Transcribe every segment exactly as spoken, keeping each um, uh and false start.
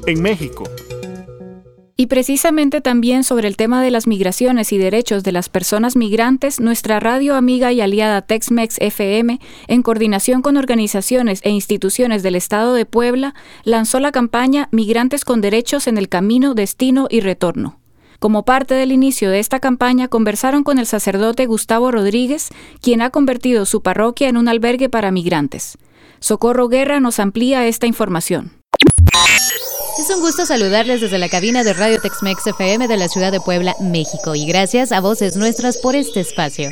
en México. Y precisamente también sobre el tema de las migraciones y derechos de las personas migrantes, nuestra radio amiga y aliada Tex-Mex F M, en coordinación con organizaciones e instituciones del Estado de Puebla, lanzó la campaña Migrantes con Derechos en el Camino, Destino y Retorno. Como parte del inicio de esta campaña, conversaron con el sacerdote Gustavo Rodríguez, quien ha convertido su parroquia en un albergue para migrantes. Socorro Guerra nos amplía esta información. Es un gusto saludarles desde la cabina de Radio Tex-Mex F M de la ciudad de Puebla, México, y gracias a Voces Nuestras por este espacio.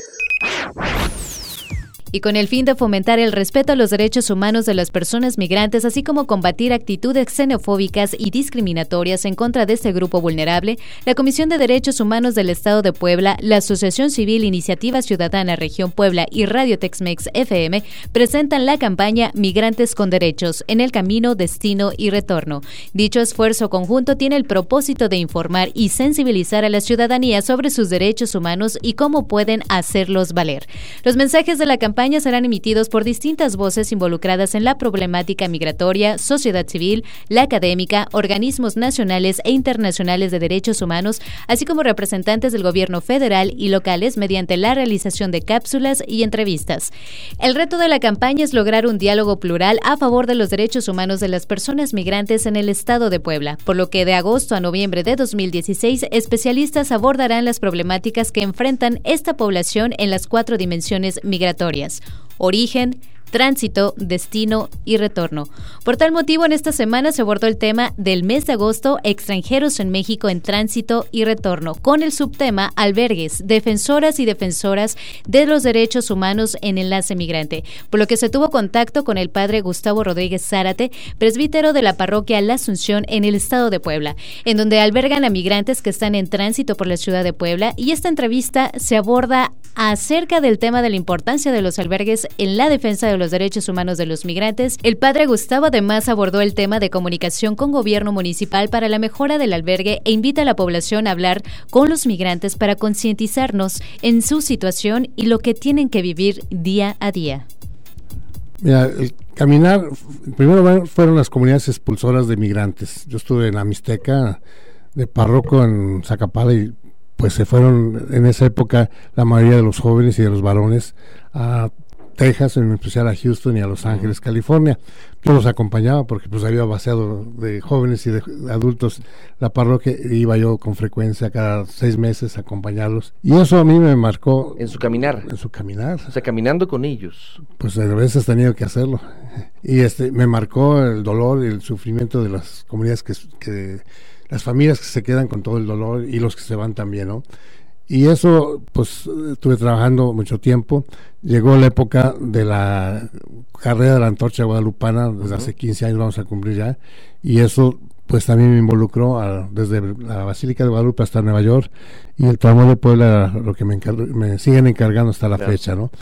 Y con el fin de fomentar el respeto a los derechos humanos de las personas migrantes, así como combatir actitudes xenofóbicas y discriminatorias en contra de este grupo vulnerable, la Comisión de Derechos Humanos del Estado de Puebla, la Asociación Civil Iniciativa Ciudadana Región Puebla y Radio Tex-Mex F M presentan la campaña Migrantes con Derechos en el Camino, Destino y Retorno. Dicho esfuerzo conjunto tiene el propósito de informar y sensibilizar a la ciudadanía sobre sus derechos humanos y cómo pueden hacerlos valer. Los mensajes de la campaña serán emitidos por distintas voces involucradas en la problemática migratoria, sociedad civil, la académica, organismos nacionales e internacionales de derechos humanos, así como representantes del gobierno federal y locales mediante la realización de cápsulas y entrevistas. El reto de la campaña es lograr un diálogo plural a favor de los derechos humanos de las personas migrantes en el Estado de Puebla, por lo que de agosto a noviembre de dos mil dieciséis, especialistas abordarán las problemáticas que enfrentan esta población en las cuatro dimensiones migratorias: origen, tránsito, destino y retorno. Por tal motivo, en esta semana se abordó el tema del mes de agosto, extranjeros en México en tránsito y retorno, con el subtema albergues, defensoras y defensoras de los derechos humanos en enlace migrante, por lo que se tuvo contacto con el padre Gustavo Rodríguez Zárate, presbítero de la parroquia La Asunción en el estado de Puebla, en donde albergan a migrantes que están en tránsito por la ciudad de Puebla, y esta entrevista se aborda acerca del tema de la importancia de los albergues en la defensa de los derechos humanos de los migrantes. El padre Gustavo además abordó el tema de comunicación con gobierno municipal para la mejora del albergue e invita a la población a hablar con los migrantes para concientizarnos en su situación y lo que tienen que vivir día a día. Mira, el caminar, primero fueron las comunidades expulsoras de migrantes. Yo estuve en la Mixteca, de párroco en Zacapala, y pues se fueron en esa época la mayoría de los jóvenes y de los varones a Texas, en especial a Houston y a Los Ángeles, California. Yo los acompañaba porque pues había vaciado de jóvenes y de adultos la parroquia, e iba yo con frecuencia cada seis meses a acompañarlos, y eso a mí me marcó. En su caminar. En su caminar. O sea, caminando con ellos. Pues a veces he tenido que hacerlo. Y este me marcó el dolor y el sufrimiento de las comunidades que, que las familias que se quedan con todo el dolor y los que se van también, ¿no? Y eso, pues, estuve trabajando mucho tiempo. Llegó la época de la carrera de la antorcha guadalupana, desde uh-huh. hace quince años vamos a cumplir ya, y eso, pues, también me involucró a, desde la Basílica de Guadalupe hasta Nueva York, y el tramo de Puebla, lo que me, encar- me siguen encargando hasta la claro. fecha, ¿no?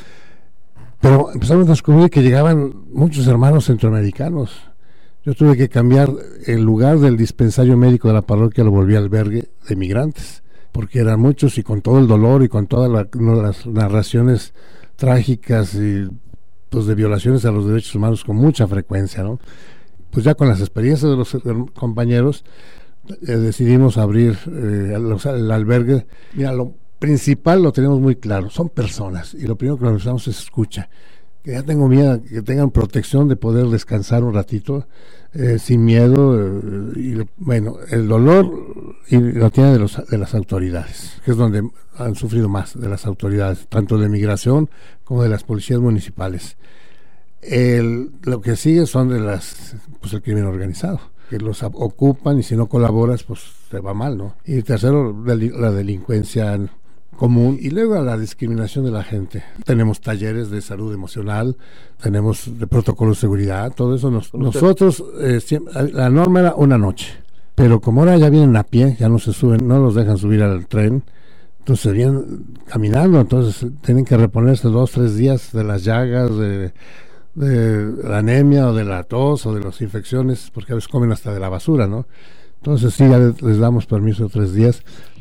Pero empezamos a descubrir que llegaban muchos hermanos centroamericanos. Yo tuve que cambiar el lugar del dispensario médico de la parroquia, lo volví albergue de migrantes, porque eran muchos, y con todo el dolor y con todas la, no, las narraciones trágicas y pues de violaciones a los derechos humanos con mucha frecuencia, ¿no? Pues ya con las experiencias de los compañeros eh, decidimos abrir eh, los, el albergue. Mira, lo principal lo tenemos muy claro, son personas, y lo primero que necesitamos es escucha. Que ya tengo miedo, que tengan protección de poder descansar un ratito eh, sin miedo, eh, y bueno, el dolor y lo tiene de, los, de las autoridades, que es donde han sufrido más, de las autoridades, tanto de migración como de las policías municipales. El, lo que sigue son de las, pues el crimen organizado, que los ocupan, y si no colaboras, pues te va mal, ¿no? Y tercero, la delincuencia común, y luego a la discriminación de la gente. Tenemos talleres de salud emocional, tenemos de protocolo de seguridad, todo eso. Nos, nosotros, eh, siempre, la norma era una noche, pero como ahora ya vienen a pie, ya no se suben, no los dejan subir al tren, entonces vienen caminando, entonces tienen que reponerse dos, tres días de las llagas, de, de la anemia, o de la tos, o de las infecciones, porque a veces comen hasta de la basura, ¿no? Entonces sí, ya les, les damos permiso de tres días.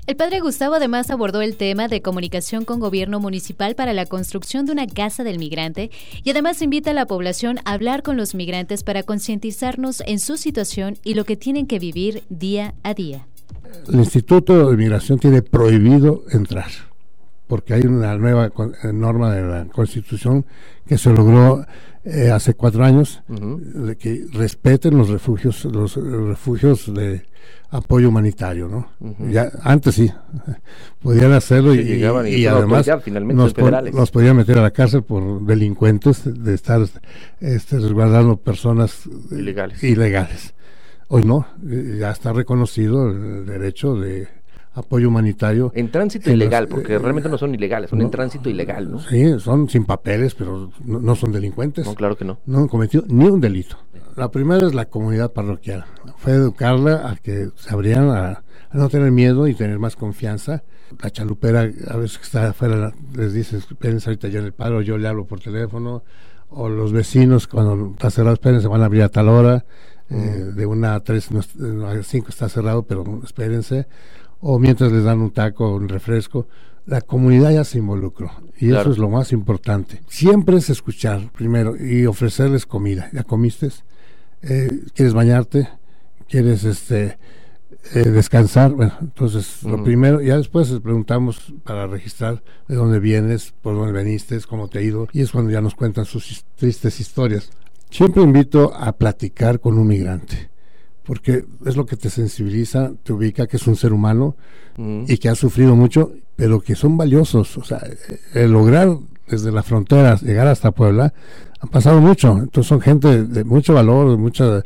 El padre Gustavo además abordó el tema de comunicación con gobierno municipal para la construcción de una casa del migrante y además invita a la población a hablar con los migrantes para concientizarnos en su situación y lo que tienen que vivir día a día. El Instituto de Migración tiene prohibido entrar, porque hay una nueva norma de la Constitución que se logró eh, hace cuatro años, uh-huh. de que respeten los refugios, los refugios de apoyo humanitario, ¿no? Uh-huh. Ya antes sí podían hacerlo, sí, y, llegaban y, y además nos, pon, nos podían meter a la cárcel por delincuentes de estar este, resguardando personas ilegales. ilegales. Hoy no, ya está reconocido el derecho de apoyo humanitario. En tránsito en ilegal, los, porque eh, realmente no son ilegales, son no, en tránsito ilegal, ¿no? Sí, son sin papeles, pero no, no son delincuentes. No, claro que no. No han cometido ni un delito. La primera es la comunidad parroquial. Fue educarla a que se abrieran a, a no tener miedo y tener más confianza. La chalupera, a veces que está afuera, les dice, espérense ahorita yo en el paro, yo le hablo por teléfono. O los vecinos, cuando está cerrado, espérense, van a abrir a tal hora. Mm. Eh, de una a tres, no, a cinco está cerrado, pero espérense. O mientras les dan un taco, un refresco, la comunidad ya se involucró, y claro. Eso es lo más importante. Siempre es escuchar primero y ofrecerles comida. ¿Ya comiste? Eh, ¿Quieres bañarte? ¿Quieres este eh, descansar? Bueno, entonces uh-huh. lo primero, ya después les preguntamos para registrar de dónde vienes, por dónde veniste, cómo te ha ido, y es cuando ya nos cuentan sus tristes historias. Siempre invito a platicar con un migrante, porque es lo que te sensibiliza, te ubica que es un ser humano mm. y que ha sufrido mucho, pero que son valiosos. O sea, el lograr desde la frontera llegar hasta Puebla, han pasado mucho. Entonces son gente de, de mucho valor, de mucha,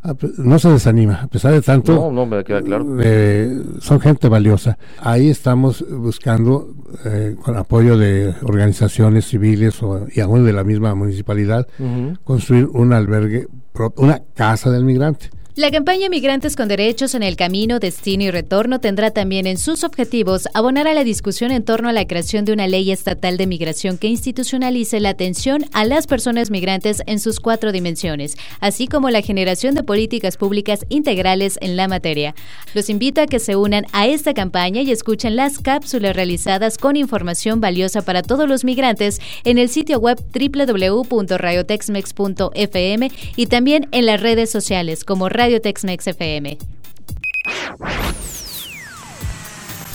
no se desanima, a pesar de tanto. No, no, me queda claro. Eh, son gente valiosa. Ahí estamos buscando, eh, con apoyo de organizaciones civiles o, y aún de la misma municipalidad, uh-huh. construir un albergue, una casa del migrante. La campaña Migrantes con Derechos en el Camino, Destino y Retorno tendrá también en sus objetivos abonar a la discusión en torno a la creación de una ley estatal de migración que institucionalice la atención a las personas migrantes en sus cuatro dimensiones, así como la generación de políticas públicas integrales en la materia. Los invito a que se unan a esta campaña y escuchen las cápsulas realizadas con información valiosa para todos los migrantes en el sitio web doble u doble u doble u punto radio texmex punto f m y también en las redes sociales como Radio Tex-Mex F M.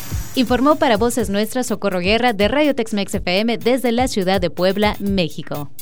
Informó para Voces Nuestras Socorro Guerra de Radio Tex-Mex F M desde la ciudad de Puebla, México.